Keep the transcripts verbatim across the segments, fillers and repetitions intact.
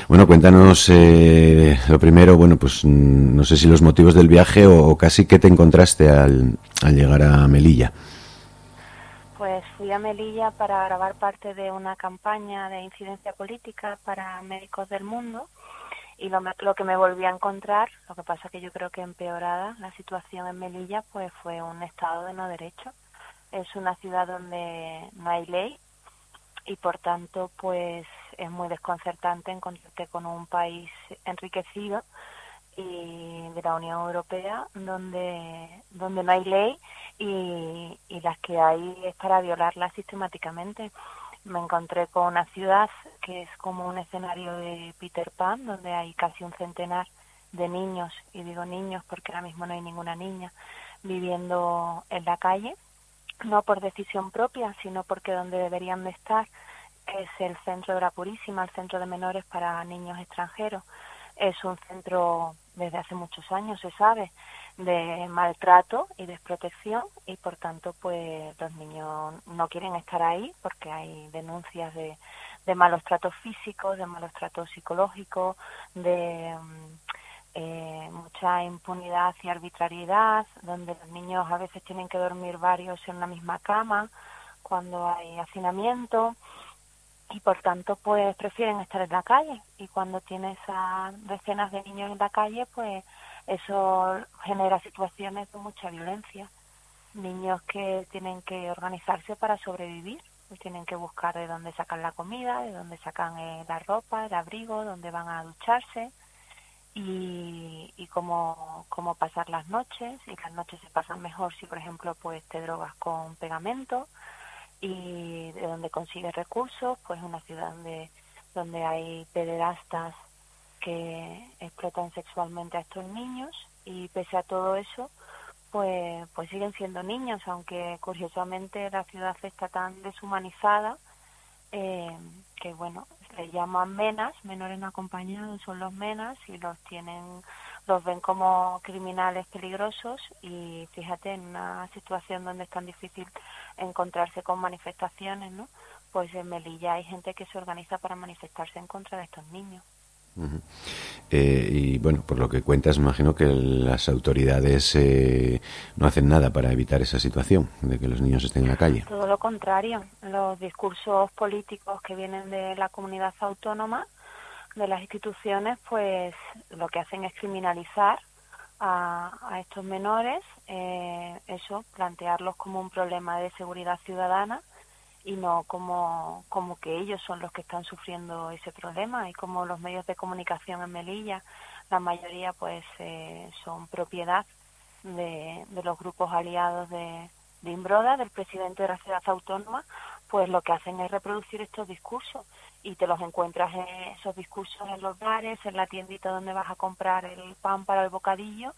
Bueno, cuéntanos eh, lo primero, bueno, pues mm, no sé si los motivos del viaje o, o casi qué te encontraste al, al llegar a Melilla. Pues fui a Melilla para grabar parte de una campaña de incidencia política para Médicos del Mundo y lo, me- lo que me volví a encontrar, lo que pasa que yo creo que empeorada la situación en Melilla, pues fue un estado de no derecho. Es una ciudad donde no hay ley y por tanto pues es muy desconcertante encontrarte con un país enriquecido y de la Unión Europea donde donde no hay ley y, y las que hay es para violarla sistemáticamente. Me encontré con una ciudad que es como un escenario de Peter Pan, donde hay casi un centenar de niños, y digo niños porque ahora mismo no hay ninguna niña, viviendo en la calle, no por decisión propia, sino porque donde deberían de estar, que es el centro de la Purísima, el centro de menores para niños extranjeros. Es un centro desde hace muchos años, se sabe, de maltrato y desprotección y por tanto pues los niños no quieren estar ahí porque hay denuncias de, de malos tratos físicos, de malos tratos psicológicos, de mm, eh, mucha impunidad y arbitrariedad, donde los niños a veces tienen que dormir varios en una misma cama cuando hay hacinamiento y por tanto pues prefieren estar en la calle, y cuando tienes a decenas de niños en la calle pues eso genera situaciones de mucha violencia, niños que tienen que organizarse para sobrevivir, pues tienen que buscar de dónde sacan la comida, de dónde sacan eh, la ropa, el abrigo, dónde van a ducharse y, y cómo, cómo pasar las noches, y las noches se pasan mejor si por ejemplo pues te drogas con pegamento, y de donde consigue recursos, pues una ciudad donde, donde hay pederastas que explotan sexualmente a estos niños, y pese a todo eso, pues, pues siguen siendo niños, aunque curiosamente la ciudad está tan deshumanizada eh, que bueno, le llaman menas, menores no acompañados son los menas, y los tienen, los ven como criminales peligrosos, y fíjate, en una situación donde es tan difícil encontrarse con manifestaciones, ¿no? Pues en Melilla hay gente que se organiza para manifestarse en contra de estos niños. Uh-huh. Eh, y bueno, por lo que cuentas, me imagino que las autoridades eh, no hacen nada para evitar esa situación de que los niños estén en la calle. Todo lo contrario, los discursos políticos que vienen de la comunidad autónoma, de las instituciones, pues lo que hacen es criminalizar a, a estos menores, eh, eso, plantearlos como un problema de seguridad ciudadana y no como, como que ellos son los que están sufriendo ese problema, y como los medios de comunicación en Melilla, la mayoría pues eh, son propiedad de, de los grupos aliados de, de Imbroda, del presidente de la ciudad autónoma, pues lo que hacen es reproducir estos discursos, y te los encuentras en esos discursos en los bares, en la tiendita donde vas a comprar el pan para el bocadillo,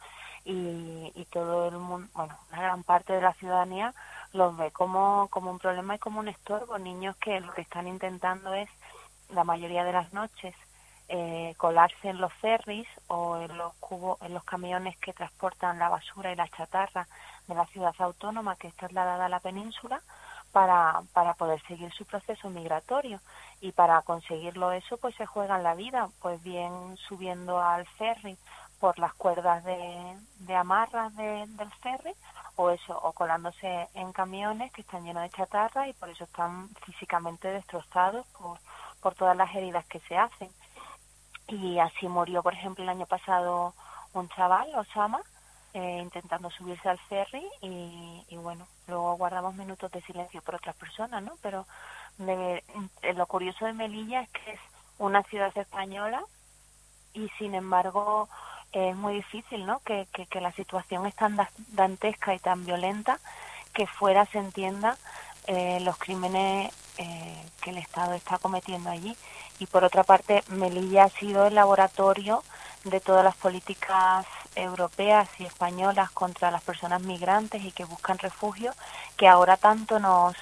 y, y todo el mundo, bueno, una gran parte de la ciudadanía los ve como, como un problema y como un estorbo. Niños que lo que están intentando es, la mayoría de las noches, eh, colarse en los ferries o en los cubos, en los camiones que transportan la basura y la chatarra de la ciudad autónoma que es trasladada a la península, para, para poder seguir su proceso migratorio, y para conseguirlo eso pues se juegan la vida, pues bien subiendo al ferry por las cuerdas de, de amarras de, del ferry, o eso, o colándose en camiones que están llenos de chatarra y por eso están físicamente destrozados por, por todas las heridas que se hacen. Y así murió, por ejemplo, el año pasado un chaval, Osama, eh, intentando subirse al ferry, y, y bueno, luego guardamos minutos de silencio por otras personas, ¿no? Pero de, eh, lo curioso de Melilla es que es una ciudad española y sin embargo es muy difícil, ¿no? Que, que, que la situación es tan dantesca y tan violenta que fuera se entienda eh, los crímenes eh, que el Estado está cometiendo allí. Y por otra parte, Melilla ha sido el laboratorio de todas las políticas europeas y españolas contra las personas migrantes y que buscan refugio, que ahora tanto nos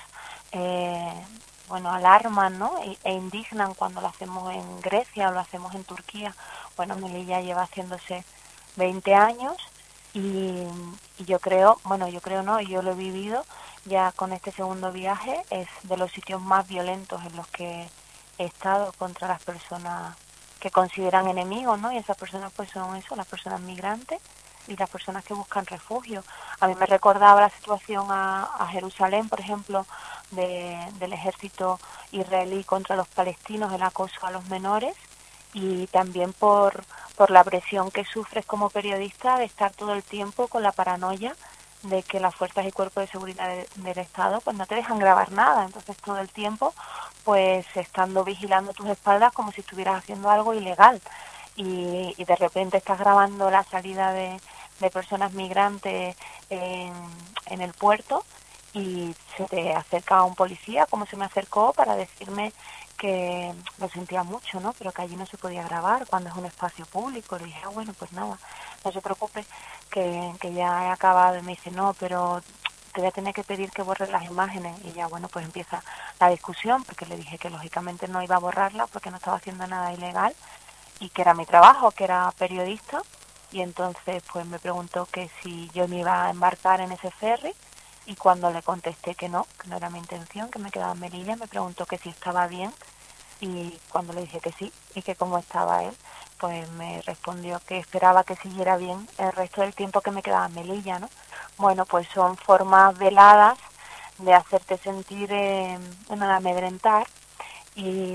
eh, bueno alarman, ¿no? E, e indignan cuando lo hacemos en Grecia o lo hacemos en Turquía. Bueno, Melilla lleva haciéndose veinte años y, y yo creo, bueno, yo creo no, yo lo he vivido ya con este segundo viaje, es de los sitios más violentos en los que he estado contra las personas que consideran enemigos, ¿no? Y esas personas pues son eso, las personas migrantes y las personas que buscan refugio. A mí me recordaba la situación a, a Jerusalén, por ejemplo, de, del ejército israelí contra los palestinos, el acoso a los menores, y también por, por la presión que sufres como periodista de estar todo el tiempo con la paranoia de que las fuerzas y cuerpos de seguridad de, del Estado pues no te dejan grabar nada, entonces todo el tiempo pues estando vigilando tus espaldas como si estuvieras haciendo algo ilegal, y, y de repente estás grabando la salida de, de personas migrantes en, en el puerto y se te acerca un policía, como se me acercó, para decirme que lo sentía mucho, ¿no? Pero que allí no se podía grabar cuando es un espacio público. Le dije, ah, bueno, pues nada, no se preocupe, que, que ya he acabado. Y me dice, no, pero te voy a tener que pedir que borres las imágenes. Y ya, bueno, pues empieza la discusión, porque le dije que lógicamente no iba a borrarlas porque no estaba haciendo nada ilegal y que era mi trabajo, que era periodista. Y entonces pues me preguntó que si yo me iba a embarcar en ese ferry, y cuando le contesté que no, que no era mi intención, que me quedaba en Melilla, me preguntó que si estaba bien, y cuando le dije que sí y que cómo estaba él, pues me respondió que esperaba que siguiera bien el resto del tiempo que me quedaba en Melilla, ¿no? Bueno, pues son formas veladas de hacerte sentir eh, en amedrentar y,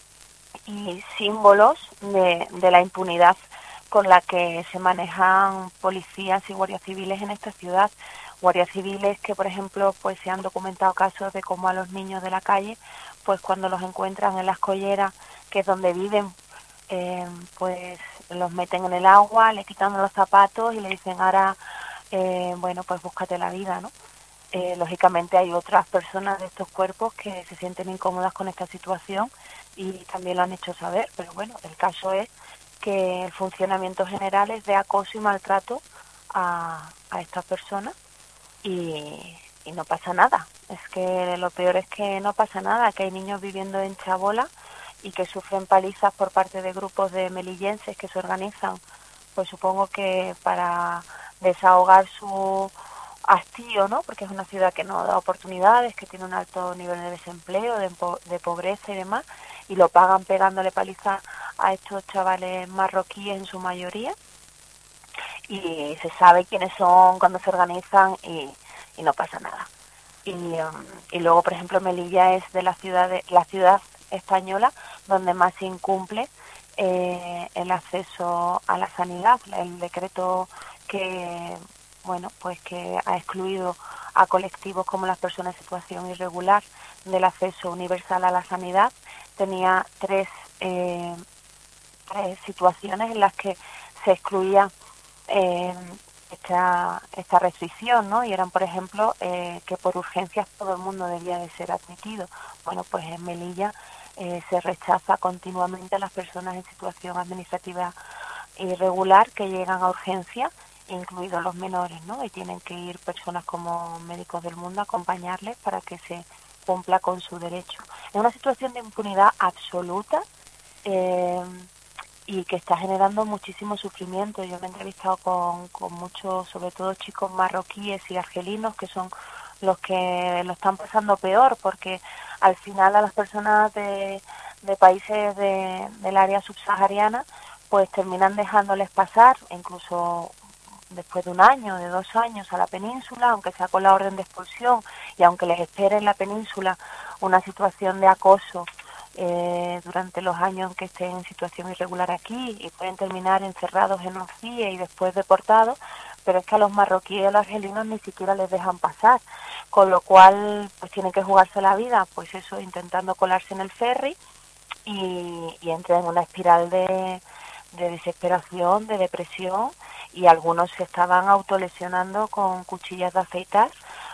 y símbolos de, de la impunidad con la que se manejan policías y guardias civiles en esta ciudad. Guardias civiles que, por ejemplo, pues se han documentado casos de cómo a los niños de la calle, pues cuando los encuentran en las colleras, que es donde viven, eh, pues los meten en el agua, le quitan los zapatos y le dicen, ahora, eh, bueno, pues búscate la vida, ¿no? Eh, lógicamente hay otras personas de estos cuerpos que se sienten incómodas con esta situación y también lo han hecho saber, pero bueno, el caso es que el funcionamiento general es de acoso y maltrato a, a estas personas. Y, y no pasa nada. Es que lo peor es que no pasa nada, que hay niños viviendo en chabola y que sufren palizas por parte de grupos de melillenses que se organizan, pues supongo que para desahogar su hastío, ¿no? Porque es una ciudad que no da oportunidades, que tiene un alto nivel de desempleo, de, de pobreza y demás, y lo pagan pegándole palizas a estos chavales marroquíes en su mayoría. Y se sabe quiénes son cuando se organizan y, y no pasa nada. Y, um, y luego, por ejemplo, Melilla es de la ciudad de, la ciudad española donde más se incumple eh, el acceso a la sanidad. El decreto que, bueno, pues que ha excluido a colectivos como las personas en situación irregular del acceso universal a la sanidad tenía tres, eh, tres situaciones en las que se excluía Eh, esta, esta restricción, ¿no? Y eran, por ejemplo, eh, que por urgencias todo el mundo debía de ser admitido. Bueno, pues en Melilla eh, se rechaza continuamente a las personas en situación administrativa irregular que llegan a urgencia, incluidos los menores, ¿no? Y tienen que ir personas como Médicos del Mundo a acompañarles para que se cumpla con su derecho. Es una situación de impunidad absoluta, eh, y que está generando muchísimo sufrimiento. Yo me he entrevistado con, con muchos, sobre todo chicos marroquíes y argelinos, que son los que lo están pasando peor, porque al final a las personas de, de países de, del área subsahariana, pues terminan dejándoles pasar, incluso después de un año, de dos años, a la península, aunque sea con la orden de expulsión, y aunque les espere en la península una situación de acoso Eh, durante los años que estén en situación irregular aquí, y pueden terminar encerrados en un C I E y después deportados, pero es que a los marroquíes y a los argelinos ni siquiera les dejan pasar, con lo cual pues tienen que jugarse la vida, pues eso, intentando colarse en el ferry, y, y entran en una espiral de, de desesperación, de depresión, y algunos se estaban autolesionando con cuchillas de afeitar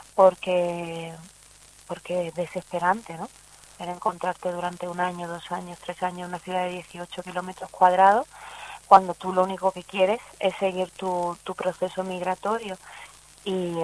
porque, porque es desesperante, ¿no? En encontrarte durante un año, dos años, tres años en una ciudad de dieciocho kilómetros cuadrados, cuando tú lo único que quieres es seguir tu, tu proceso migratorio. Y,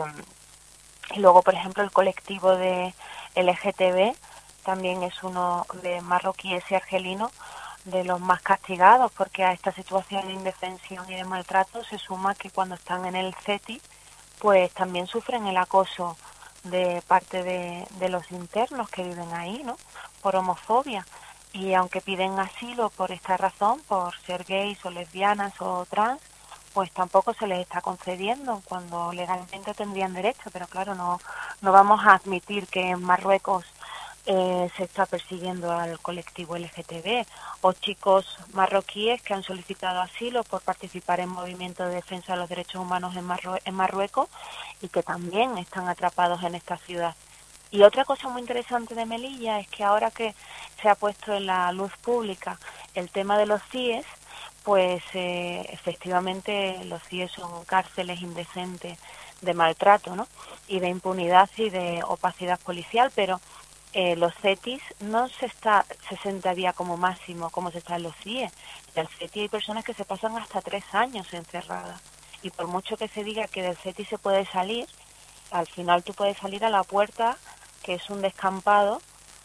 y luego, por ejemplo, el colectivo de L G T B también es uno de marroquíes y argelinos de los más castigados, porque a esta situación de indefensión y de maltrato se suma que cuando están en el C E T I, pues también sufren el acoso de parte de, de los internos que viven ahí, ¿no? Por homofobia. y aunque piden asilo por esta razón, por ser gays o lesbianas o trans, pues tampoco se les está concediendo cuando legalmente tendrían derecho. Pero claro, no, no vamos a admitir que en Marruecos eh, se está persiguiendo al colectivo L G T B, o chicos marroquíes que han solicitado asilo por participar en movimientos de defensa de los derechos humanos en, Marrue- en Marruecos y que también están atrapados en esta ciudad. Y otra cosa muy interesante de Melilla es que ahora que se ha puesto en la luz pública el tema de los C I Es, pues eh, efectivamente los C I Es son cárceles indecentes de maltrato, ¿no? Y de impunidad y de opacidad policial, pero eh, los CETIs no se está sesenta días como máximo como se está en los C I E. En el CETI hay personas que se pasan hasta tres años encerradas. Y por mucho que se diga que del CETI se puede salir, al final tú puedes salir a la puerta, que es un descampado,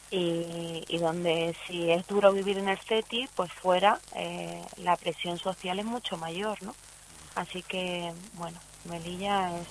y, y donde si es duro vivir en el CETI, pues fuera eh, la presión social es mucho mayor, ¿no? Así que, bueno, Melilla es,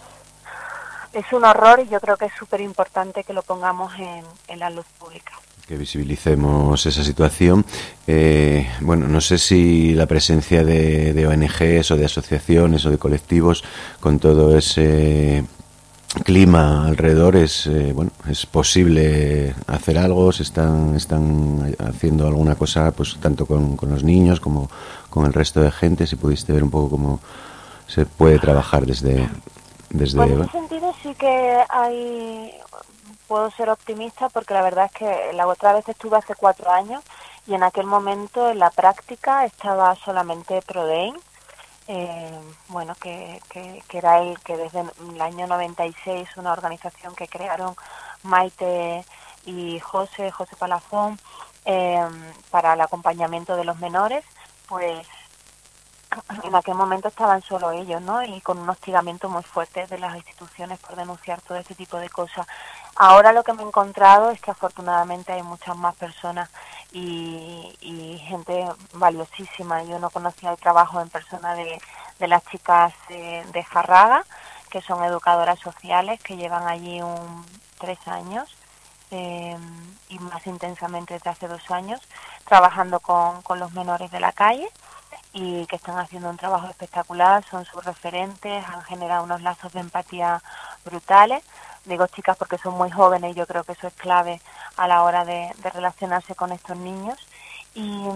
es un horror y yo creo que es súper importante que lo pongamos en, en la luz pública. Que visibilicemos esa situación. Eh, bueno, no sé si la presencia de, de O N Ges o de asociaciones o de colectivos con todo ese clima alrededor es eh, bueno, es posible hacer algo. Se están están haciendo alguna cosa, pues tanto con, con los niños como con el resto de gente. Si pudiste ver un poco cómo se puede trabajar desde desde Pues en bueno. ese sentido sí que hay, puedo ser optimista porque la verdad es que la otra vez estuve hace cuatro años y en aquel momento en la práctica estaba solamente Prodein, eh, bueno, que, que, que era el que desde el año noventa y seis, una organización que crearon Maite y José, José Palafón, eh, para el acompañamiento de los menores, pues en aquel momento estaban solo ellos, ¿no? Y con un hostigamiento muy fuerte de las instituciones por denunciar todo este tipo de cosas. Ahora lo que me he encontrado es que afortunadamente hay muchas más personas y, y gente valiosísima. Yo no conocía el trabajo en persona de, de las chicas de, de Jarraga, que son educadoras sociales, que llevan allí un tres años. Eh, y más intensamente desde hace dos años, trabajando con, con los menores de la calle, y que están haciendo un trabajo espectacular, son sus referentes, han generado unos lazos de empatía brutales. Digo chicas porque son muy jóvenes y yo creo que eso es clave a la hora de, de relacionarse con estos niños. Y,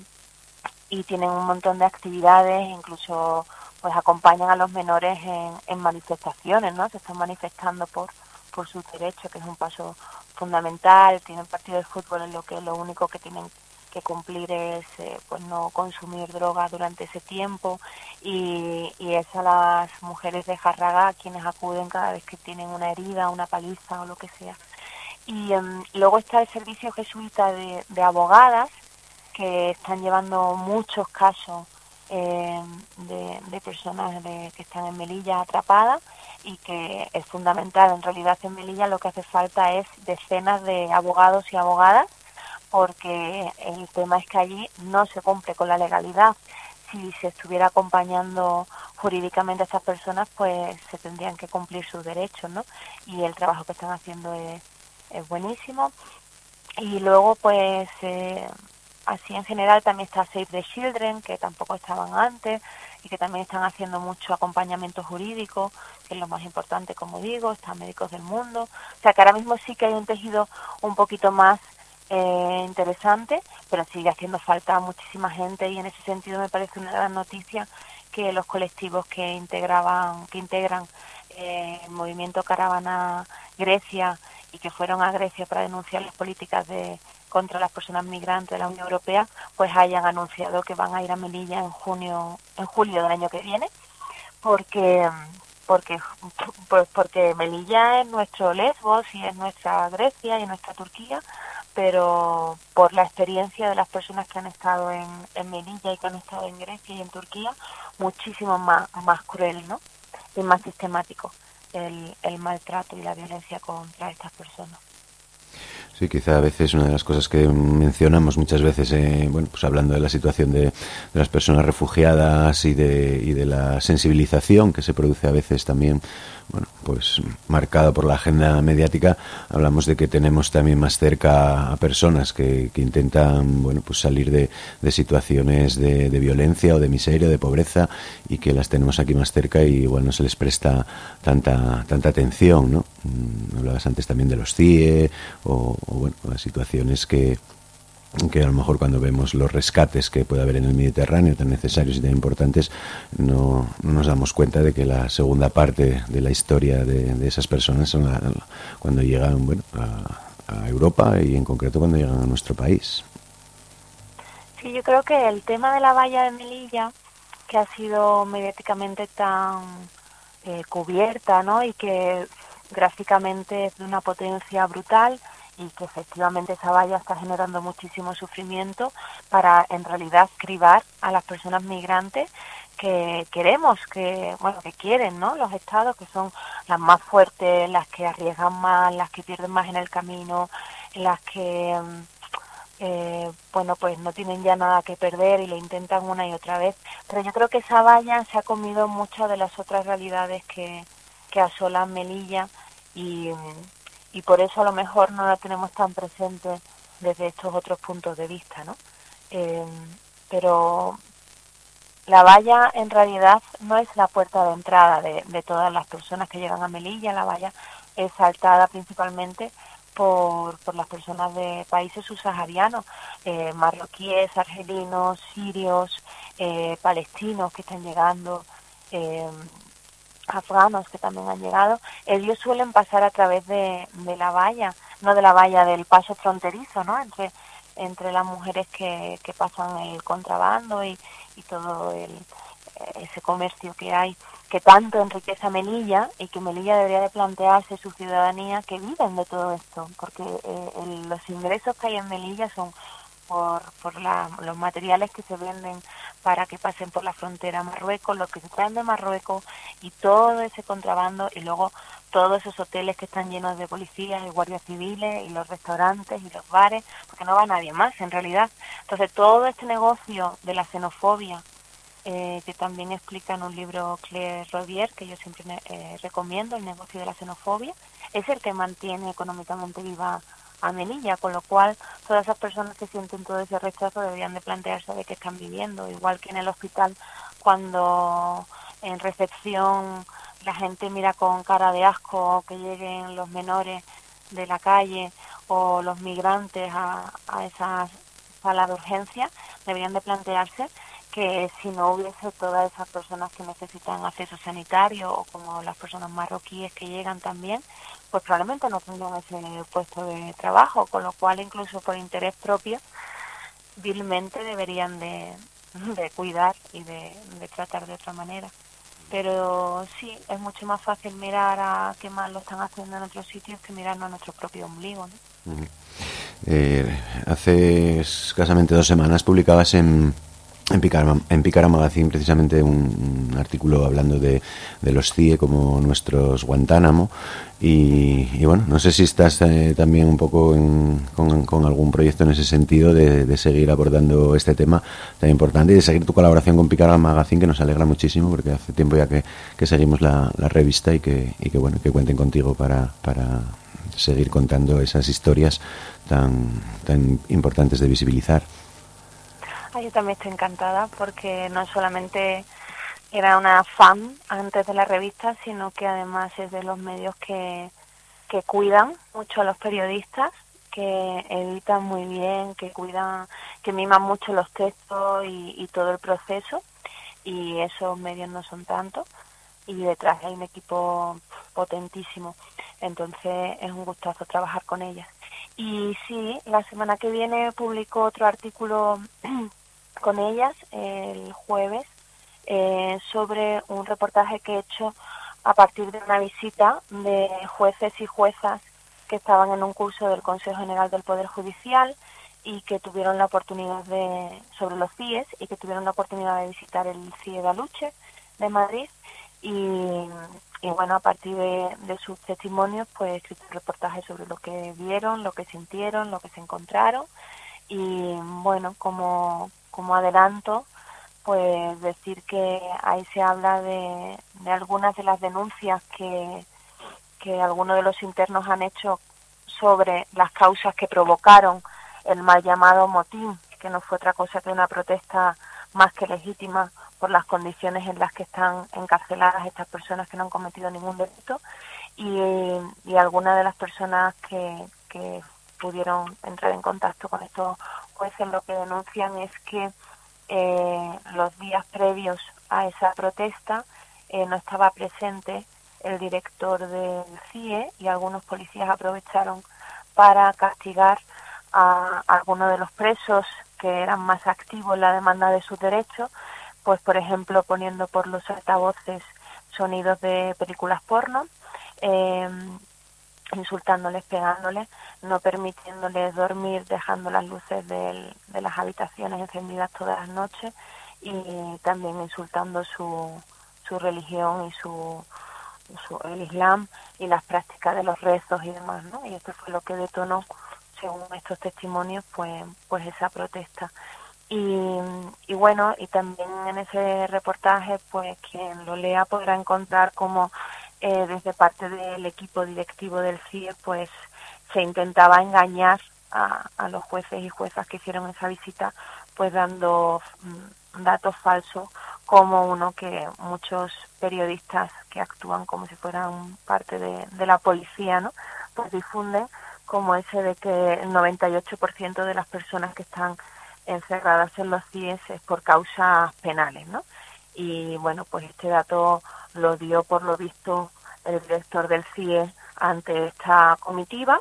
y tienen un montón de actividades, incluso pues acompañan a los menores en, en manifestaciones, ¿no? Se están manifestando por, por sus derechos, que es un paso fundamental. Tienen partido de fútbol en lo que lo único que tienen que cumplir es eh, pues no consumir droga durante ese tiempo, y, y es a las mujeres de Jarraga quienes acuden cada vez que tienen una herida, una paliza o lo que sea. Y um, luego está el servicio jesuita de, de abogadas, que están llevando muchos casos eh, de, de personas de, que están en Melilla atrapadas, y que es fundamental. En realidad en Melilla lo que hace falta es decenas de abogados y abogadas, porque el tema es que allí no se cumple con la legalidad. Si se estuviera acompañando jurídicamente a estas personas, pues se tendrían que cumplir sus derechos, ¿no? Y el trabajo que están haciendo es, es buenísimo. Y luego, pues, eh, así en general también está Save the Children, que tampoco estaban antes, y que también están haciendo mucho acompañamiento jurídico, que es lo más importante, como digo. Está Médicos del Mundo. O sea, que ahora mismo sí que hay un tejido un poquito más Eh, interesante, pero sigue haciendo falta muchísima gente, y en ese sentido me parece una gran noticia que los colectivos que integraban, que integran eh, el movimiento Caravana Grecia, y que fueron a Grecia para denunciar las políticas de contra las personas migrantes de la Unión Europea, pues hayan anunciado que van a ir a Melilla en junio, en julio del año que viene, porque porque pues porque Melilla es nuestro Lesbos y es nuestra Grecia y nuestra Turquía, pero por la experiencia de las personas que han estado en, en Melilla y que han estado en Grecia y en Turquía, muchísimo más, más cruel, ¿no? Y más sistemático el, el maltrato y la violencia contra estas personas. Sí, quizá a veces una de las cosas que mencionamos muchas veces, eh, bueno, pues hablando de la situación de, de las personas refugiadas y de, y de la sensibilización que se produce a veces también, bueno, pues marcada por la agenda mediática, hablamos de que tenemos también más cerca a personas que, que intentan, bueno, pues salir de, de situaciones de, de violencia o de miseria, de pobreza, y que las tenemos aquí más cerca y igual no se les presta tanta tanta atención, ¿no? Mm, hablabas antes también de los C I E o, o bueno, las situaciones que que a lo mejor cuando vemos los rescates que puede haber en el Mediterráneo tan necesarios y tan importantes, no, no nos damos cuenta de que la segunda parte de la historia de, de esas personas son la, cuando llegan, bueno, a, a Europa y en concreto cuando llegan a nuestro país. Sí, yo creo que el tema de la valla de Melilla, que ha sido mediáticamente tan eh, cubierta, ¿no? Y que gráficamente es de una potencia brutal, y que efectivamente esa valla está generando muchísimo sufrimiento para en realidad cribar a las personas migrantes que queremos, que bueno, que quieren, ¿no? Los estados, que son las más fuertes, las que arriesgan más, las que pierden más en el camino, las que eh, bueno, pues no tienen ya nada que perder y lo intentan una y otra vez. Pero yo creo que esa valla se ha comido muchas de las otras realidades que, que asolan Melilla, y, y por eso a lo mejor no la tenemos tan presente desde estos otros puntos de vista, ¿no? Eh, pero la valla en realidad no es la puerta de entrada de, de todas las personas que llegan a Melilla. La valla es saltada principalmente por, por las personas de países subsaharianos, eh, marroquíes, argelinos, sirios, eh, palestinos que están llegando, eh, afganos que también han llegado. Ellos suelen pasar a través de, de la valla, no de la valla, del paso fronterizo, ¿no? Entre entre las mujeres que, que pasan el contrabando y, y todo el, ese comercio que hay, que tanto enriquece a Melilla, y que Melilla debería de plantearse su ciudadanía que viven de todo esto, porque eh, el, los ingresos que hay en Melilla son por, por la, los materiales que se venden para que pasen por la frontera a Marruecos, los que se traen de Marruecos, y todo ese contrabando, y luego todos esos hoteles que están llenos de policías y guardias civiles, y los restaurantes y los bares, porque no va nadie más en realidad. Entonces todo este negocio de la xenofobia, eh, que también explica en un libro Claire Rodier, que yo siempre eh, recomiendo, El negocio de la xenofobia, es el que mantiene económicamente viva a Melilla, con lo cual todas esas personas que sienten todo ese rechazo deberían de plantearse de qué están viviendo, igual que en el hospital, cuando en recepción la gente mira con cara de asco que lleguen los menores de la calle o los migrantes a, a esa sala de urgencia. Deberían de plantearse que si no hubiese todas esas personas que necesitan acceso sanitario, o como las personas marroquíes que llegan también, pues probablemente no tendrían ese puesto de trabajo, con lo cual incluso por interés propio vilmente deberían de, de cuidar y de, de tratar de otra manera. Pero sí, es mucho más fácil mirar a qué mal lo están haciendo en otros sitios que mirarnos a nuestro propio ombligo, ¿no? Uh-huh. eh, hace escasamente dos semanas publicabas en En Picara, en Picara Magazine precisamente un, un artículo hablando de, de los C I E como nuestros Guantánamo, y, y bueno, no sé si estás eh, también un poco en, con, con algún proyecto en ese sentido de, de seguir abordando este tema tan importante y de seguir tu colaboración con Picara Magazine, que nos alegra muchísimo porque hace tiempo ya que, que seguimos la, la revista, y que, y que bueno, que cuenten contigo para, para seguir contando esas historias tan, tan importantes de visibilizar. Ah, yo también estoy encantada, porque no solamente era una fan antes de la revista, sino que además es de los medios que, que cuidan mucho a los periodistas, que editan muy bien, que cuidan, que miman mucho los textos y, y todo el proceso, y esos medios no son tantos, y detrás hay un equipo potentísimo. Entonces es un gustazo trabajar con ellas. Y sí, la semana que viene publico otro artículo con ellas, el jueves, eh, sobre un reportaje que he hecho a partir de una visita de jueces y juezas que estaban en un curso del Consejo General del Poder Judicial, y que tuvieron la oportunidad de, sobre los C I Es, y que tuvieron la oportunidad de visitar el C I E de Aluche, de Madrid, y, y bueno, a partir de, de sus testimonios, pues he escrito un reportaje sobre lo que vieron, lo que sintieron, lo que se encontraron. Y bueno, como, como adelanto, pues decir que ahí se habla de, de algunas de las denuncias que, que algunos de los internos han hecho sobre las causas que provocaron el mal llamado motín, que no fue otra cosa que una protesta más que legítima por las condiciones en las que están encarceladas estas personas que no han cometido ningún delito, y, y algunas de las personas que, que pudieron entrar en contacto con estos jueces lo que denuncian es que eh, los días previos a esa protesta eh, no estaba presente el director del C I E y algunos policías aprovecharon para castigar a algunos de los presos que eran más activos en la demanda de sus derechos, pues por ejemplo poniendo por los altavoces sonidos de películas porno, eh, insultándoles, pegándoles, no permitiéndoles dormir, dejando las luces del, de las habitaciones encendidas todas las noches y también insultando su, su religión y su, su el Islam y las prácticas de los rezos y demás, ¿no? Y esto fue lo que detonó, según estos testimonios, pues, pues esa protesta. Y, y bueno, y también en ese reportaje, pues quien lo lea podrá encontrar cómo eh, desde parte del equipo directivo del C I E, pues se intentaba engañar a, a los jueces y juezas que hicieron esa visita, pues dando mm, datos falsos, como uno que muchos periodistas que actúan como si fueran parte de, de la policía, ¿no? Pues difunden, como ese de que el noventa y ocho por ciento de las personas que están encerradas en los C I E es por causas penales, ¿no? Y bueno, pues este dato lo dio por lo visto el director del C I E ante esta comitiva,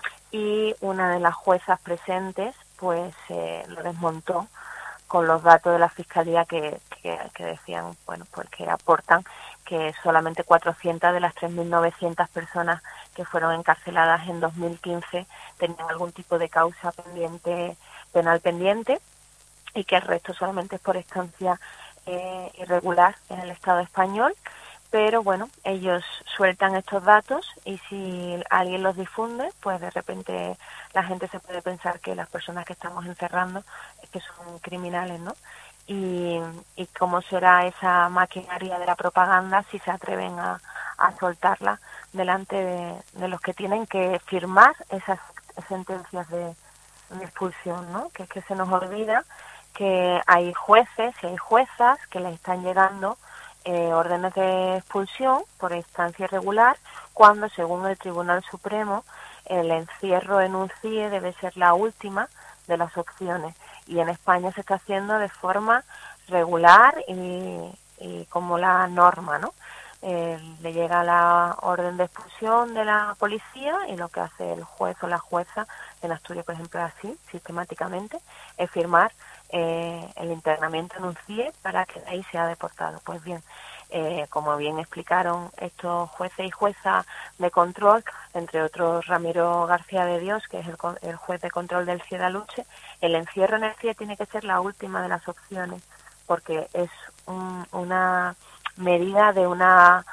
y una de las juezas presentes pues eh, lo desmontó con los datos de la fiscalía que, que, que decían, bueno, pues que aportan que solamente cuatrocientas de las tres mil novecientas personas que fueron encarceladas en dos mil quince tenían algún tipo de causa pendiente, penal pendiente, y que el resto solamente es por estancia eh, irregular en el Estado español. Pero bueno, ellos sueltan estos datos y si alguien los difunde, pues de repente la gente se puede pensar que las personas que estamos encerrando es que son criminales, ¿no? Y, y cómo será esa maquinaria de la propaganda si se atreven a, a soltarla delante de, de los que tienen que firmar esas sentencias de, de expulsión, ¿no? Que es que se nos olvida que hay jueces y hay juezas que les están llegando Eh, órdenes de expulsión por estancia irregular, cuando según el Tribunal Supremo el encierro en un C I E debe ser la última de las opciones, y en España se está haciendo de forma regular y, y como la norma, ¿no? Eh, le llega la orden de expulsión de la policía y lo que hace el juez o la jueza, en Asturias por ejemplo así, sistemáticamente, es firmar eh, el internamiento en un C I E para que de ahí sea deportado. Pues bien, eh, como bien explicaron estos jueces y juezas de control, entre otros Ramiro García de Dios, que es el, el juez de control del C I E de Aluche, el encierro en el C I E tiene que ser la última de las opciones, porque es un, una medida de una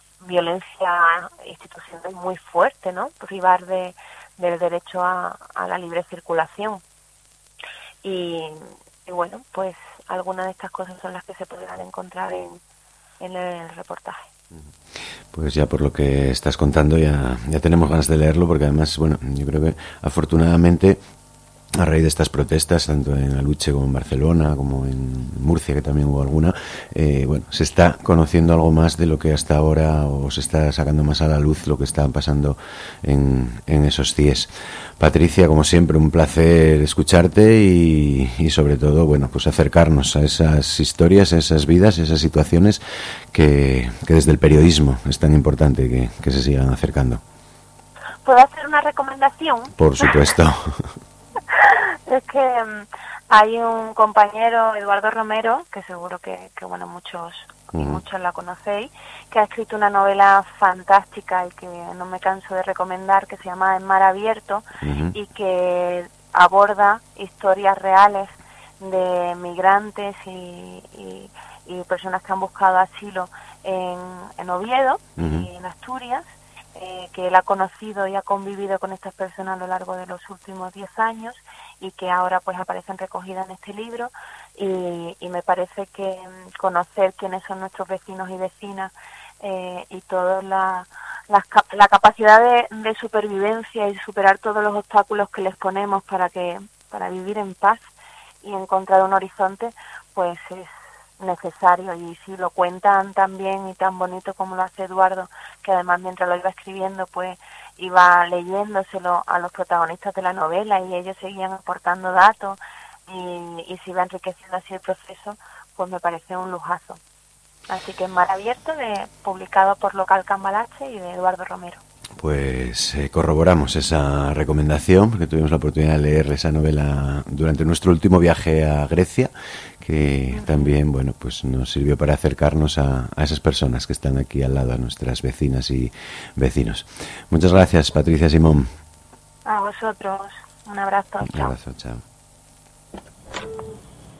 violencia institucional muy fuerte, ¿no? Privar de, del derecho a, a la libre circulación. Y, y bueno, pues algunas de estas cosas son las que se podrán encontrar en, en el reportaje. Pues ya por lo que estás contando ya, ya tenemos ganas de leerlo, porque además, bueno, yo creo que afortunadamente a raíz de estas protestas, tanto en Aluche como en Barcelona, como en Murcia, que también hubo alguna, eh, bueno, se está conociendo algo más de lo que hasta ahora, o se está sacando más a la luz lo que está pasando en, en esos C I Es. Patricia, como siempre, un placer escucharte y, y sobre todo, bueno, pues acercarnos a esas historias, a esas vidas, a esas situaciones que, que desde el periodismo es tan importante que, que se sigan acercando. ¿Puedo hacer una recomendación? Por supuesto. Es que um, hay un compañero, Eduardo Romero, que seguro que, que bueno, muchos uh-huh. muchos la conocéis, que ha escrito una novela fantástica y que no me canso de recomendar, que se llama En mar abierto, uh-huh. y que aborda historias reales de migrantes y, y, y personas que han buscado asilo en, en Oviedo uh-huh. y en Asturias, eh, que él ha conocido y ha convivido con estas personas a lo largo de los últimos diez años y que ahora pues aparecen recogidas en este libro, y, y me parece que conocer quiénes son nuestros vecinos y vecinas eh, y toda la, la, la capacidad de, de supervivencia y superar todos los obstáculos que les ponemos para que para vivir en paz y encontrar un horizonte, pues es necesario. Y si lo cuentan tan bien y tan bonito como lo hace Eduardo, que además mientras lo iba escribiendo pues iba leyéndoselo a los protagonistas de la novela y ellos seguían aportando datos y, y se iba enriqueciendo así el proceso, pues me parece un lujazo. Así que Mar Abierto, de, publicado por Local Cambalache y de Eduardo Romero. Pues eh, corroboramos esa recomendación, porque tuvimos la oportunidad de leer esa novela durante nuestro último viaje a Grecia, que uh-huh. también, bueno, pues nos sirvió para acercarnos a, a esas personas que están aquí al lado, a nuestras vecinas y vecinos. Muchas gracias, Patricia Simón. A vosotros. Un abrazo. Un abrazo, chao.